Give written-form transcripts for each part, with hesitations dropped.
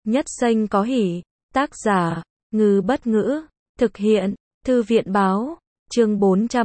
Nhất Xanh có hỉ. Tác giả, Ngư Bất Ngữ. Thực hiện, Thư viện Báo. Chương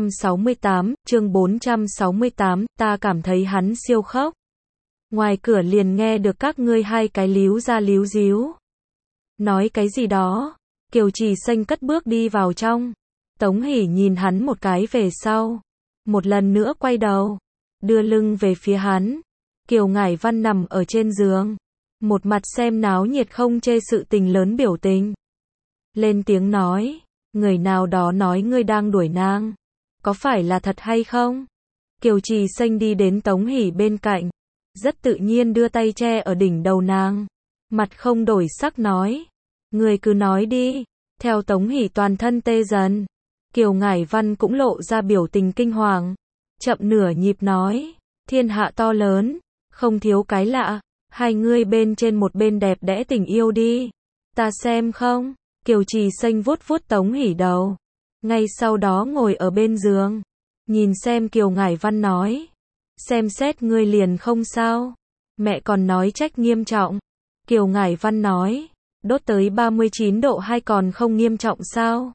468, ta cảm thấy hắn siêu khóc. Ngoài cửa liền nghe được các ngươi hai cái líu ra líu díu. Nói cái gì đó. Kiều Trì Xanh cất bước đi vào trong. Tống Hỷ nhìn hắn một cái về sau. Một lần nữa quay đầu. Đưa lưng về phía hắn. Kiều Ngải Văn nằm ở trên giường. Một mặt xem náo nhiệt không chê sự tình lớn biểu tình. Lên tiếng nói. Người nào đó nói ngươi đang đuổi nàng. Có phải là thật hay không? Kiều Trì Xanh đi đến Tống Hỷ bên cạnh. Rất tự nhiên đưa tay che ở đỉnh đầu nàng. Mặt không đổi sắc nói. Người cứ nói đi. Theo Tống Hỷ toàn thân tê dần. Kiều Ngải Văn cũng lộ ra biểu tình kinh hoàng. Chậm nửa nhịp nói. Thiên hạ to lớn. Không thiếu cái lạ. Hai ngươi bên trên một bên đẹp đẽ tình yêu đi. Ta xem không? Kiều Trì Xanh vuốt vuốt Tống Hỷ đầu. Ngay sau đó ngồi ở bên giường. Nhìn xem Kiều Ngải Văn nói. Xem xét ngươi liền không sao. Mẹ còn nói trách nghiêm trọng. Kiều Ngải Văn nói. Đốt tới 39 độ hay còn không nghiêm trọng sao?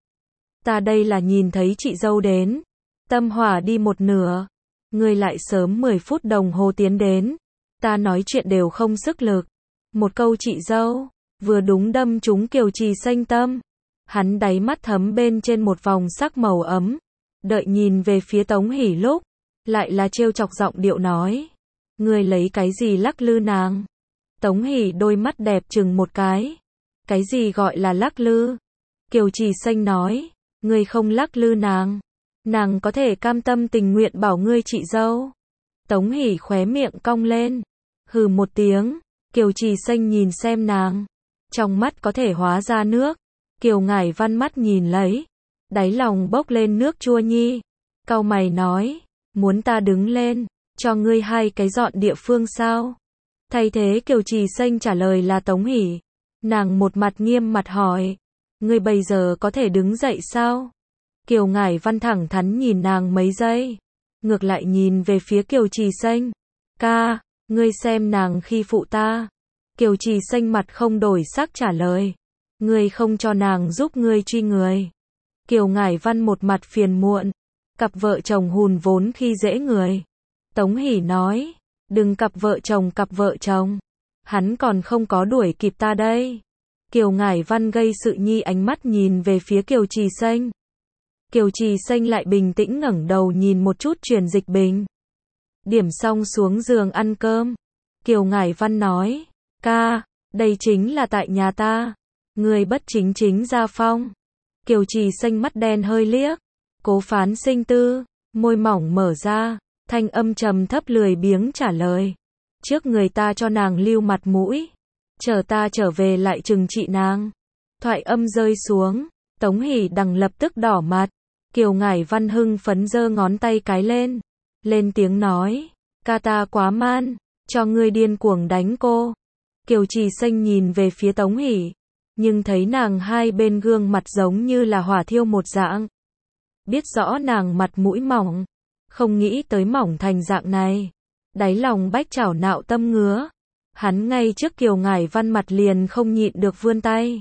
Ta đây là nhìn thấy chị dâu đến. Tâm hỏa đi một nửa. Ngươi lại sớm 10 phút đồng hồ tiến đến. Ta nói chuyện đều không sức lực. Một câu chị dâu. Vừa đúng đâm trúng Kiều Trì Xanh tâm. Hắn đáy mắt thấm bên trên một vòng sắc màu ấm. Đợi nhìn về phía Tống Hỷ lúc. Lại là trêu chọc giọng điệu nói. Ngươi lấy cái gì lắc lư nàng? Tống Hỷ đôi mắt đẹp chừng một cái. Cái gì gọi là lắc lư? Kiều Trì Xanh nói. Ngươi không lắc lư nàng. Nàng có thể cam tâm tình nguyện bảo ngươi chị dâu. Tống Hỷ khóe miệng cong lên. Hừ một tiếng. Kiều Trì Xanh nhìn xem nàng. Trong mắt có thể hóa ra nước. Kiều Ngải Văn mắt nhìn lấy. Đáy lòng bốc lên nước chua nhi. Cau mày nói. Muốn ta đứng lên. Cho ngươi hai cái dọn địa phương sao? Thay thế Kiều Trì Xanh trả lời là Tống Hỷ. Nàng một mặt nghiêm mặt hỏi. Ngươi bây giờ có thể đứng dậy sao? Kiều Ngải Văn thẳng thắn nhìn nàng mấy giây. Ngược lại nhìn về phía Kiều Trì Xanh. Ca, ngươi xem nàng khi phụ ta. Kiều Trì Xanh mặt không đổi sắc trả lời. Ngươi không cho nàng giúp ngươi truy người. Kiều Ngải Văn một mặt phiền muộn. Cặp vợ chồng hùn vốn khi dễ người. Tống Hỷ nói. Đừng cặp vợ chồng. Hắn còn không có đuổi kịp ta đây. Kiều Ngải Văn gây sự nhi ánh mắt nhìn về phía Kiều Trì Xanh. Kiều Trì Xanh lại bình tĩnh ngẩng đầu nhìn một chút truyền dịch bình. Điểm xong xuống giường ăn cơm. Kiều Ngải Văn nói. Ca, đây chính là tại nhà ta. Người bất chính gia phong. Kiều Trì Xanh mắt đen hơi liếc. Cố phán sinh tư. Môi mỏng mở ra. Thanh âm trầm thấp lười biếng trả lời. Trước người ta cho nàng lưu mặt mũi. Chờ ta trở về lại trừng trị nàng. Thoại âm rơi xuống. Tống Hỷ Đằng lập tức đỏ mặt. Kiều Ngải Văn hưng phấn giơ ngón tay cái lên. Lên tiếng nói. Ca ta quá man. Cho ngươi điên cuồng đánh cô. Kiều Trì Xanh nhìn về phía Tống Hỷ. Nhưng thấy nàng hai bên gương mặt giống như là hỏa thiêu một dạng. Biết rõ nàng mặt mũi mỏng. Không nghĩ tới mỏng thành dạng này. Đáy lòng bách chảo nạo tâm ngứa. Hắn ngay trước Kiều Ngải Văn mặt liền không nhịn được vươn tay.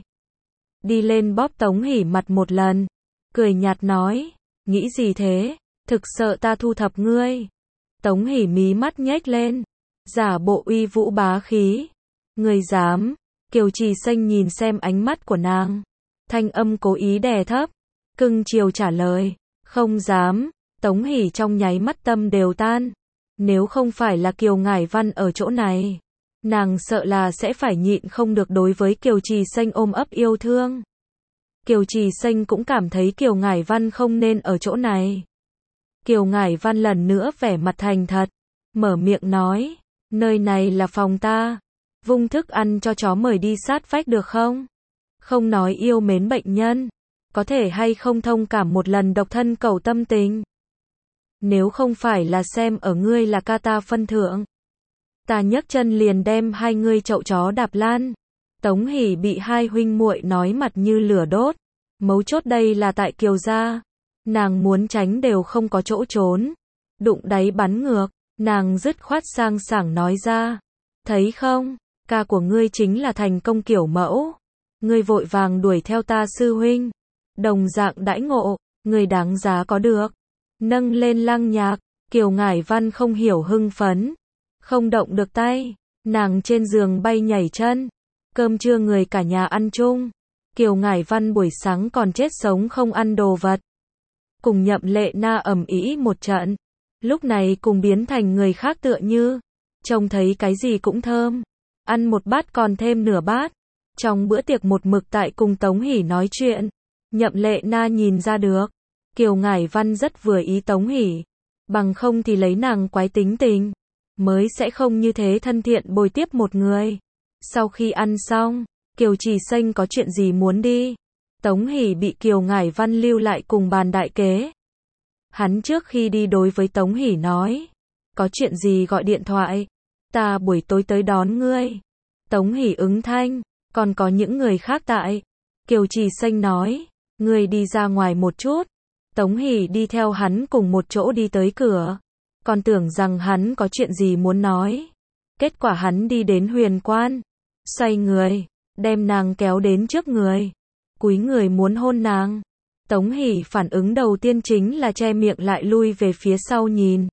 Đi lên bóp Tống Hỷ mặt một lần. Cười nhạt nói. Nghĩ gì thế? Thực sợ ta thu thập ngươi. Tống Hỷ mí mắt nhếch lên. Giả bộ uy vũ bá khí. Ngươi dám. Kiều Trì Xanh nhìn xem ánh mắt của nàng. Thanh âm cố ý đè thấp. Cưng chiều trả lời. Không dám. Tống Hỷ trong nháy mắt tâm đều tan. Nếu không phải là Kiều Ngải Văn ở chỗ này. Nàng sợ là sẽ phải nhịn không được đối với Kiều Trì Xanh ôm ấp yêu thương. Kiều Trì Xanh cũng cảm thấy Kiều Ngải Văn không nên ở chỗ này. Kiều Ngải Văn lần nữa vẻ mặt thành thật. Mở miệng nói. Nơi này là phòng ta. Vung thức ăn cho chó mời đi sát vách được không? Không nói yêu mến bệnh nhân. Có thể hay không thông cảm một lần độc thân cầu tâm tình? Nếu không phải là xem ở ngươi là ca ta phân thượng. Ta nhấc chân liền đem hai ngươi chậu chó đạp lan. Tống Hỷ bị hai huynh muội nói mặt như lửa đốt. Mấu chốt đây là tại Kiều gia. Nàng muốn tránh đều không có chỗ trốn. Đụng đáy bắn ngược. Nàng dứt khoát sang sảng nói ra. Thấy không? ca của ngươi chính là thành công kiểu mẫu. Ngươi vội vàng đuổi theo ta sư huynh. Đồng dạng đãi ngộ, ngươi đáng giá có được. Nâng lên Lăng Nhạc, Kiều Ngải Văn không hiểu hưng phấn. Không động được tay, nàng trên giường bay nhảy chân. Cơm trưa người cả nhà ăn chung. Kiều Ngải Văn buổi sáng còn chết sống không ăn đồ vật. Cùng Nhậm Lệ Na ầm ĩ một trận. Lúc này cùng biến thành người khác tựa như. Trông thấy cái gì cũng thơm. Ăn một bát còn thêm nửa bát. Trong bữa tiệc một mực tại cùng Tống Hỷ nói chuyện. Nhậm Lệ Na nhìn ra được. Kiều Ngải Văn rất vừa ý Tống Hỷ. Bằng không thì lấy nàng quái tính tình. Mới sẽ không như thế thân thiện bồi tiếp một người. Sau khi ăn xong, Kiều Trì Xanh có chuyện gì muốn đi. Tống Hỷ bị Kiều Ngải Văn lưu lại cùng bàn đại kế. Hắn trước khi đi đối với Tống Hỷ nói. Có chuyện gì gọi điện thoại. Ta buổi tối tới đón ngươi. Tống Hỷ ứng thanh. Còn có những người khác tại. Kiều Trì Xanh nói. Ngươi đi ra ngoài một chút. Tống Hỷ đi theo hắn cùng một chỗ đi tới cửa. Còn tưởng rằng hắn có chuyện gì muốn nói. Kết quả hắn đi đến huyền quan. Xoay người. Đem nàng kéo đến trước người. Cúi người muốn hôn nàng. Tống Hỷ phản ứng đầu tiên chính là che miệng lại lui về phía sau nhìn.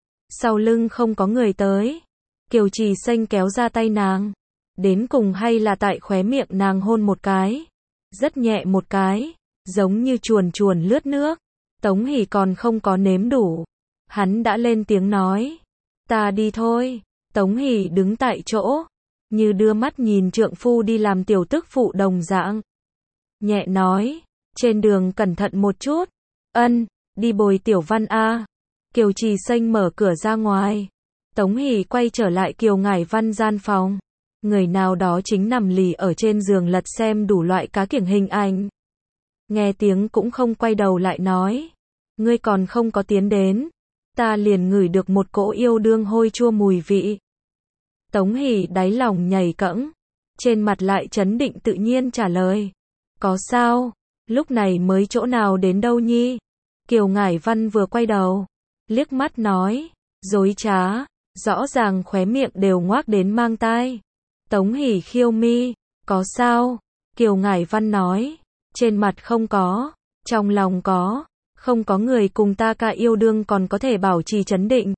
Sau lưng không có người tới. Kiều Trì Xanh kéo ra tay nàng. Đến cùng hay là tại khóe miệng nàng hôn một cái. Rất nhẹ một cái. Giống như chuồn chuồn lướt nước. Tống Hỷ còn không có nếm đủ. Hắn đã lên tiếng nói. Ta đi thôi. Tống Hỷ đứng tại chỗ. Như đưa mắt nhìn trượng phu đi làm tiểu tức phụ đồng dạng. Nhẹ nói. Trên đường cẩn thận một chút. Ân, đi bồi Tiểu Văn a. Kiều Trì Xanh mở cửa ra ngoài. Tống Hỷ quay trở lại Kiều Ngải Văn gian phòng. Người nào đó chính nằm lì ở trên giường lật xem đủ loại cá kiểng hình ảnh. Nghe tiếng cũng không quay đầu lại nói. Ngươi còn không có tiến đến. Ta liền ngửi được một cỗ yêu đương hôi chua mùi vị. Tống Hỷ đáy lòng nhảy cẫng. Trên mặt lại trấn định tự nhiên trả lời. Có sao? Lúc này mới chỗ nào đến đâu nhi? Kiều Ngải Văn vừa quay đầu. Liếc mắt nói. Dối trá. Rõ ràng khóe miệng đều ngoác đến mang tai. Tống Hỷ khiêu mi. Có sao? Kiều Ngải Văn nói. Trên mặt không có. Trong lòng có. Không có người cùng ta ca yêu đương còn có thể bảo trì trấn định.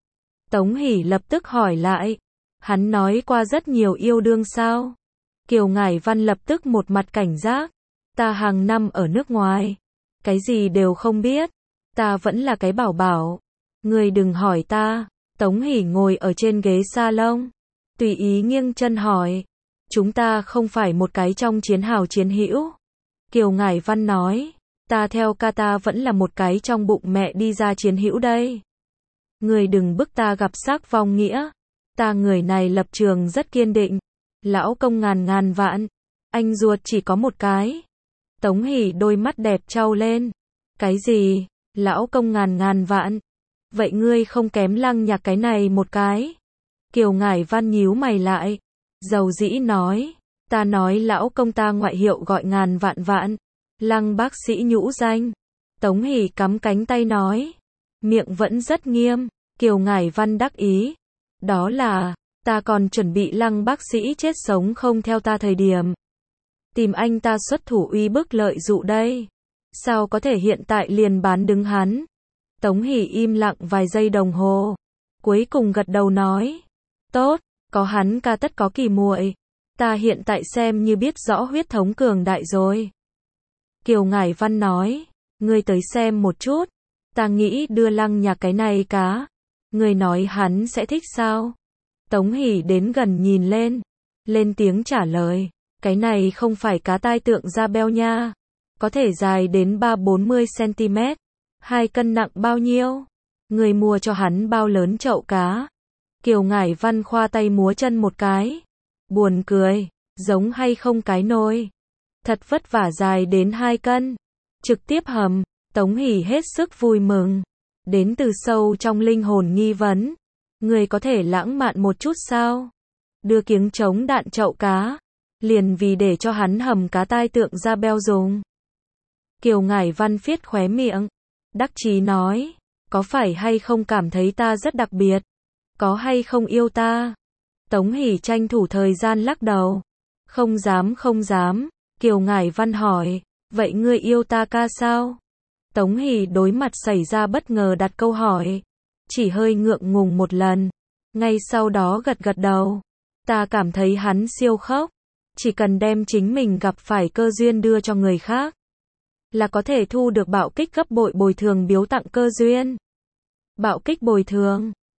Tống Hỷ lập tức hỏi lại. Hắn nói qua rất nhiều yêu đương sao? Kiều Ngải Văn lập tức một mặt cảnh giác. Ta hàng năm ở nước ngoài. Cái gì đều không biết. Ta vẫn là cái bảo bảo. Ngươi đừng hỏi ta. Tống Hỷ ngồi ở trên ghế salon. Tùy ý nghiêng chân hỏi. Chúng ta không phải một cái trong chiến hào chiến hữu. Kiều Ngải Văn nói. Ta theo ca ta vẫn là một cái trong bụng mẹ đi ra chiến hữu đây. Ngươi đừng bức ta gặp xác vong nghĩa. Ta người này lập trường rất kiên định. Lão công ngàn ngàn vạn. Anh ruột chỉ có một cái. Tống Hỷ đôi mắt đẹp trao lên. Cái gì? Lão công ngàn ngàn vạn. Vậy ngươi không kém Lăng Nhạc cái này một cái. Kiều Ngải Văn nhíu mày lại. Dầu dĩ nói. Ta nói lão công ta ngoại hiệu gọi ngàn vạn vạn. Lăng bác sĩ nhũ danh. Tống Hỷ cắm cánh tay nói. Miệng vẫn rất nghiêm. Kiều Ngải Văn đắc ý. Đó là, ta còn chuẩn bị Lăng bác sĩ chết sống không theo ta thời điểm. Tìm anh ta xuất thủ uy bức lợi dụ đây. Sao có thể hiện tại liền bán đứng hắn. Tống Hỷ im lặng vài giây đồng hồ. Cuối cùng gật đầu nói. Tốt, có hắn ca tất có kỳ muội. Ta hiện tại xem như biết rõ huyết thống cường đại rồi. Kiều Ngải Văn nói. Ngươi tới xem một chút. Ta nghĩ đưa Lăng Nhạc cái này cá. Ngươi nói hắn sẽ thích sao? Tống Hỷ đến gần nhìn lên. Lên tiếng trả lời. Cái này không phải cá tai tượng da beo nha. Có thể dài đến 3-40 cm. 2 cân nặng bao nhiêu? Người mua cho hắn bao lớn chậu cá? Kiều Ngải Văn khoa tay múa chân một cái. Buồn cười. Giống hay không cái nồi. Thật vất vả dài đến 2 cân. Trực tiếp hầm. Tống Hỷ hết sức vui mừng. Đến từ sâu trong linh hồn nghi vấn. Người có thể lãng mạn một chút sao? Đưa kiếng chống đạn chậu cá. Liền vì để cho hắn hầm cá tai tượng da beo dùng. Kiều Ngải Văn phiết khóe miệng. Đắc chí nói. Có phải hay không cảm thấy ta rất đặc biệt? Có hay không yêu ta? Tống Hỷ tranh thủ thời gian lắc đầu. Không dám không dám. Kiều Ngải Văn hỏi, vậy ngươi yêu ta ca sao? Tống Hỷ đối mặt xảy ra bất ngờ đặt câu hỏi. Chỉ hơi ngượng ngùng một lần. Ngay sau đó gật gật đầu. Ta cảm thấy hắn siêu khốc. Chỉ cần đem chính mình gặp phải cơ duyên đưa cho người khác, là có thể thu được bạo kích gấp bội bồi thường biếu tặng cơ duyên. Bạo kích bồi thường.